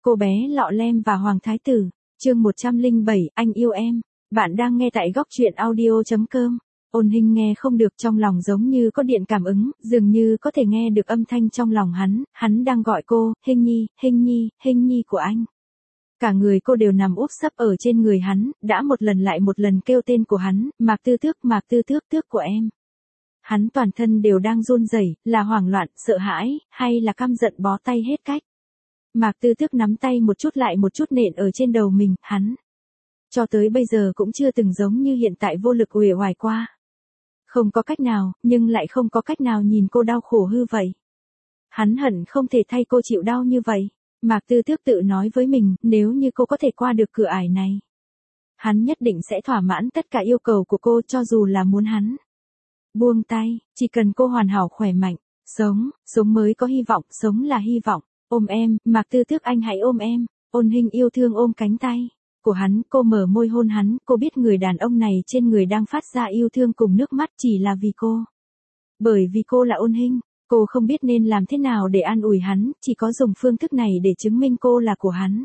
Cô bé lọ lem và Hoàng Thái Tử, chương 107, anh yêu em. Bạn đang nghe tại góc truyện audio.com. Ôn Hinh nghe không được, trong lòng giống như có điện cảm ứng, dường như có thể nghe được âm thanh trong lòng hắn đang gọi cô, Hinh Nhi, Hinh Nhi, Hinh Nhi của anh. Cả người cô đều nằm úp sấp ở trên người hắn, đã một lần lại một lần kêu tên của hắn, Mạc Tư Tước, Mạc Tư Tước, tước của em. Hắn toàn thân đều đang run rẩy, là hoảng loạn, sợ hãi, hay là căm giận bó tay hết cách. Mạc Tư Tước nắm tay một chút lại một chút nện ở trên đầu mình, hắn cho tới bây giờ cũng chưa từng giống như hiện tại vô lực uể oải qua. Không có cách nào, nhưng lại không có cách nào nhìn cô đau khổ hư vậy. Hắn hận không thể thay cô chịu đau như vậy. Mạc Tư Tước tự nói với mình, nếu như cô có thể qua được cửa ải này, hắn nhất định sẽ thỏa mãn tất cả yêu cầu của cô, cho dù là muốn hắn buông tay, chỉ cần cô hoàn hảo khỏe mạnh, sống mới có hy vọng, sống là hy vọng. Ôm em, Mạc Tư Tước, anh hãy ôm em. Ôn Hinh yêu thương ôm cánh tay của hắn, cô mở môi hôn hắn, cô biết người đàn ông này trên người đang phát ra yêu thương cùng nước mắt chỉ là vì cô. Bởi vì cô là Ôn Hinh, cô không biết nên làm thế nào để an ủi hắn, chỉ có dùng phương thức này để chứng minh cô là của hắn.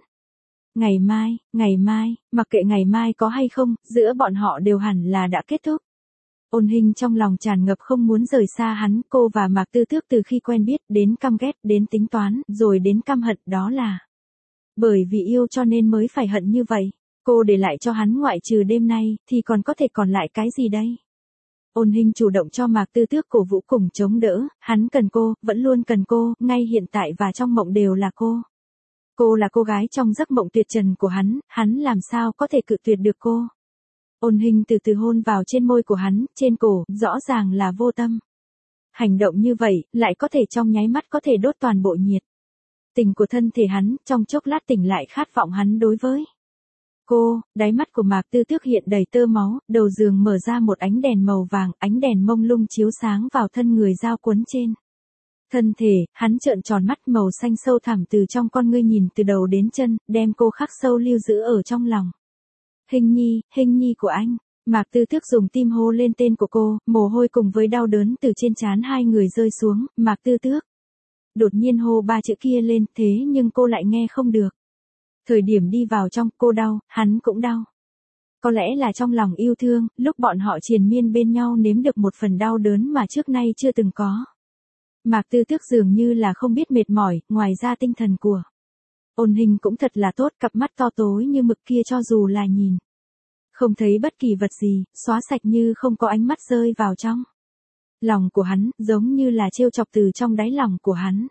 Ngày mai, mặc kệ ngày mai có hay không, giữa bọn họ đều hẳn là đã kết thúc. Ôn Hinh trong lòng tràn ngập không muốn rời xa hắn, cô và Mạc Tư Tước từ khi quen biết, đến căm ghét, đến tính toán, rồi đến căm hận, đó là bởi vì yêu cho nên mới phải hận như vậy. Cô để lại cho hắn ngoại trừ đêm nay, thì còn có thể còn lại cái gì đây? Ôn Hinh chủ động cho Mạc Tư Tước cổ vũ cùng chống đỡ, hắn cần cô, vẫn luôn cần cô, ngay hiện tại và trong mộng đều là cô. Cô là cô gái trong giấc mộng tuyệt trần của hắn làm sao có thể cự tuyệt được cô. Ôn Hinh từ từ hôn vào trên môi của hắn, trên cổ, rõ ràng là vô tâm. Hành động như vậy, lại có thể trong nháy mắt có thể đốt toàn bộ nhiệt tình của thân thể hắn, trong chốc lát tỉnh lại khát vọng hắn đối với cô. Đáy mắt của Mạc Tư Tước hiện đầy tơ máu, đầu giường mở ra một ánh đèn màu vàng, ánh đèn mông lung chiếu sáng vào thân người dao cuốn trên thân thể, hắn trợn tròn mắt màu xanh sâu thẳm từ trong con ngươi nhìn từ đầu đến chân, đem cô khắc sâu lưu giữ ở trong lòng. Hinh Nhi của anh. Mạc Tư Tước dùng tim hô lên tên của cô, mồ hôi cùng với đau đớn từ trên trán hai người rơi xuống, Mạc Tư Tước đột nhiên hô ba chữ kia lên, thế nhưng cô lại nghe không được. Thời điểm đi vào trong, cô đau, hắn cũng đau. Có lẽ là trong lòng yêu thương, lúc bọn họ triền miên bên nhau nếm được một phần đau đớn mà trước nay chưa từng có. Mạc Tư Tước dường như là không biết mệt mỏi, ngoài ra tinh thần của Ôn Hinh cũng thật là tốt, cặp mắt to tối như mực kia cho dù là nhìn không thấy bất kỳ vật gì, xóa sạch như không có ánh mắt rơi vào trong lòng của hắn, giống như là trêu chọc từ trong đáy lòng của hắn.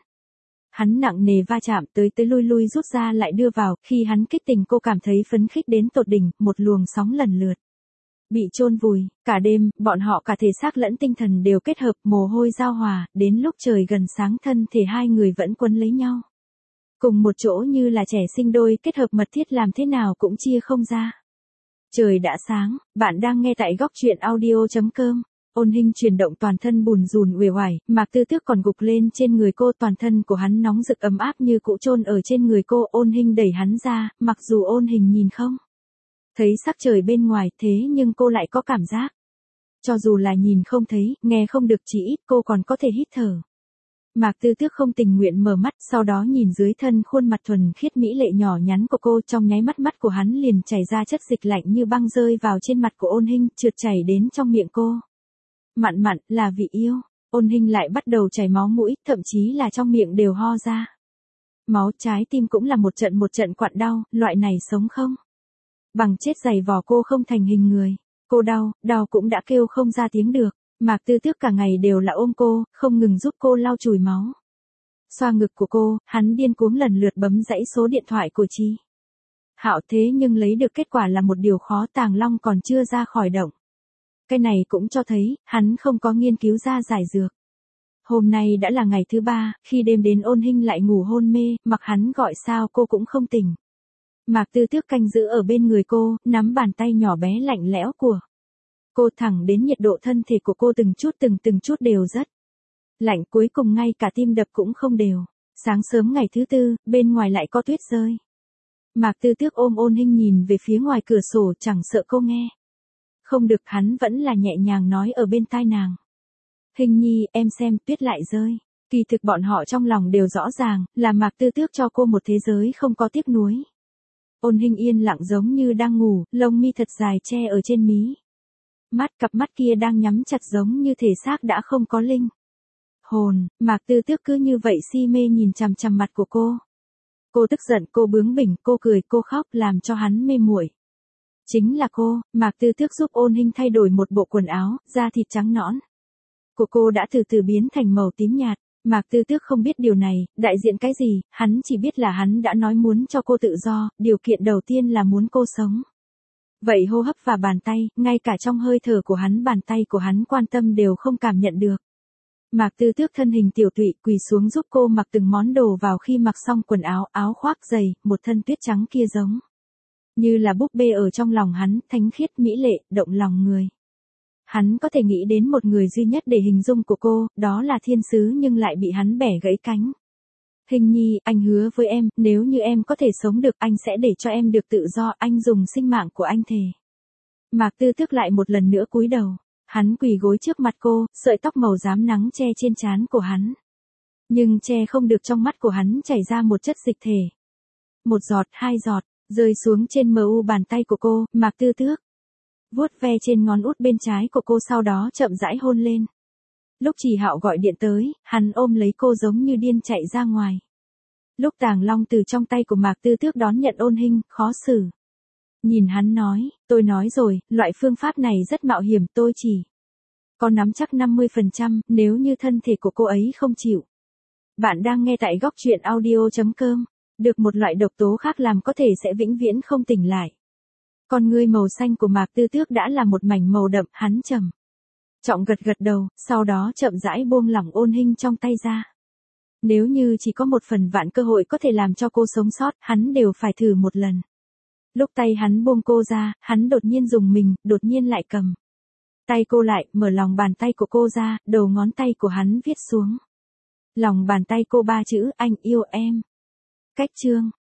Hắn nặng nề va chạm tới lui lui rút ra lại đưa vào, khi hắn kích tình cô cảm thấy phấn khích đến tột đỉnh, một luồng sóng lần lượt bị chôn vùi. Cả đêm, bọn họ cả thể xác lẫn tinh thần đều kết hợp, mồ hôi giao hòa, đến lúc trời gần sáng thân thể hai người vẫn quấn lấy nhau cùng một chỗ như là trẻ sinh đôi, kết hợp mật thiết làm thế nào cũng chia không ra. Trời đã sáng, bạn đang nghe tại góc truyện audio.com. Ôn Hinh chuyển động toàn thân bùn rùn uể oải, Mạc Tư Tước còn gục lên trên người cô, toàn thân của hắn nóng rực ấm áp như cũ chôn ở trên người cô. Ôn Hinh đẩy hắn ra, mặc dù Ôn Hinh nhìn không thấy sắc trời bên ngoài, thế nhưng cô lại có cảm giác. Cho dù là nhìn không thấy, nghe không được, chỉ ít cô còn có thể hít thở. Mạc Tư Tước không tình nguyện mở mắt, sau đó nhìn dưới thân khuôn mặt thuần khiết mỹ lệ nhỏ nhắn của cô, trong nháy mắt mắt của hắn liền chảy ra chất dịch lạnh như băng rơi vào trên mặt của Ôn Hinh, trượt chảy đến trong miệng cô. Mặn là vị yêu. Ôn Hinh lại bắt đầu chảy máu mũi, thậm chí là trong miệng đều ho ra máu, trái tim cũng là một trận quặn đau, loại này sống không bằng chết giày vò cô không thành hình người. Cô đau cũng đã kêu không ra tiếng được. Mạc Tư Tước cả ngày đều là ôm cô, không ngừng giúp cô lau chùi máu, xoa ngực của cô, hắn điên cuống lần lượt bấm dãy số điện thoại của Chi Hạo, thế nhưng lấy được kết quả là một điều khó, Tàng Long còn chưa ra khỏi động. Cái này cũng cho thấy, hắn không có nghiên cứu ra giải dược. Hôm nay đã là ngày thứ 3, khi đêm đến Ôn Hinh lại ngủ hôn mê, mặc hắn gọi sao cô cũng không tỉnh. Mạc Tư Tước canh giữ ở bên người cô, nắm bàn tay nhỏ bé lạnh lẽo của cô thẳng đến nhiệt độ thân thể của cô từng chút đều rất lạnh, cuối cùng ngay cả tim đập cũng không đều. Sáng sớm ngày thứ 4, bên ngoài lại có tuyết rơi. Mạc Tư Tước ôm Ôn Hinh nhìn về phía ngoài cửa sổ, chẳng sợ cô nghe không được, hắn vẫn là nhẹ nhàng nói ở bên tai nàng. Hinh Nhi, em xem, tuyết lại rơi. Kỳ thực bọn họ trong lòng đều rõ ràng, là Mạc Tư Tước cho cô một thế giới không có tiếc nuối. Ôn Hinh yên lặng giống như đang ngủ, lông mi thật dài che ở trên mí. Cặp mắt kia đang nhắm chặt giống như thể xác đã không có linh hồn, Mạc Tư Tước cứ như vậy si mê nhìn chằm chằm mặt của cô. Cô tức giận, cô bướng bỉnh, cô cười, cô khóc làm cho hắn mê muội. Chính là cô, Mạc Tư Tước giúp Ôn Hinh thay đổi một bộ quần áo, da thịt trắng nõn của cô đã từ từ biến thành màu tím nhạt. Mạc Tư Tước không biết điều này, đại diện cái gì, hắn chỉ biết là hắn đã nói muốn cho cô tự do, điều kiện đầu tiên là muốn cô sống. Vậy hô hấp và bàn tay, ngay cả trong hơi thở của hắn bàn tay của hắn quan tâm đều không cảm nhận được. Mạc Tư Tước thân hình tiểu tụy quỳ xuống giúp cô mặc từng món đồ vào khi mặc xong quần áo, áo khoác giày, một thân tuyết trắng kia giống như là búp bê ở trong lòng hắn, thánh khiết mỹ lệ, động lòng người. Hắn có thể nghĩ đến một người duy nhất để hình dung của cô, đó là thiên sứ nhưng lại bị hắn bẻ gãy cánh. Hình nhi, anh hứa với em, nếu như em có thể sống được, anh sẽ để cho em được tự do, anh dùng sinh mạng của anh thề. Mạc Tư Tước lại một lần nữa cúi đầu. Hắn quỳ gối trước mặt cô, sợi tóc màu rám nắng che trên trán của hắn. Nhưng che không được, trong mắt của hắn chảy ra một chất dịch thể. Một giọt, hai giọt, rơi xuống trên mu bàn tay của cô, Mạc Tư Tước vuốt ve trên ngón út bên trái của cô, sau đó chậm rãi hôn lên. Lúc Trì Hạo gọi điện tới, hắn ôm lấy cô giống như điên chạy ra ngoài. Lúc Tàng Long từ trong tay của Mạc Tư Tước đón nhận Ôn Hinh, khó xử. Nhìn hắn nói, tôi nói rồi, loại phương pháp này rất mạo hiểm, tôi chỉ có nắm chắc 50%, nếu như thân thể của cô ấy không chịu. Bạn đang nghe tại góc truyện audio.com. Được một loại độc tố khác làm có thể sẽ vĩnh viễn không tỉnh lại. Con ngươi màu xanh của Mạc Tư Tước đã là một mảnh màu đậm, hắn trầm trọng gật gật đầu, sau đó chậm rãi buông lỏng Ôn Hinh trong tay ra. Nếu như chỉ có một phần vạn cơ hội có thể làm cho cô sống sót, hắn đều phải thử một lần. Lúc tay hắn buông cô ra, hắn đột nhiên dùng mình, đột nhiên lại cầm tay cô lại, mở lòng bàn tay của cô ra, đầu ngón tay của hắn viết xuống lòng bàn tay cô 3 chữ, anh yêu em. Cách chương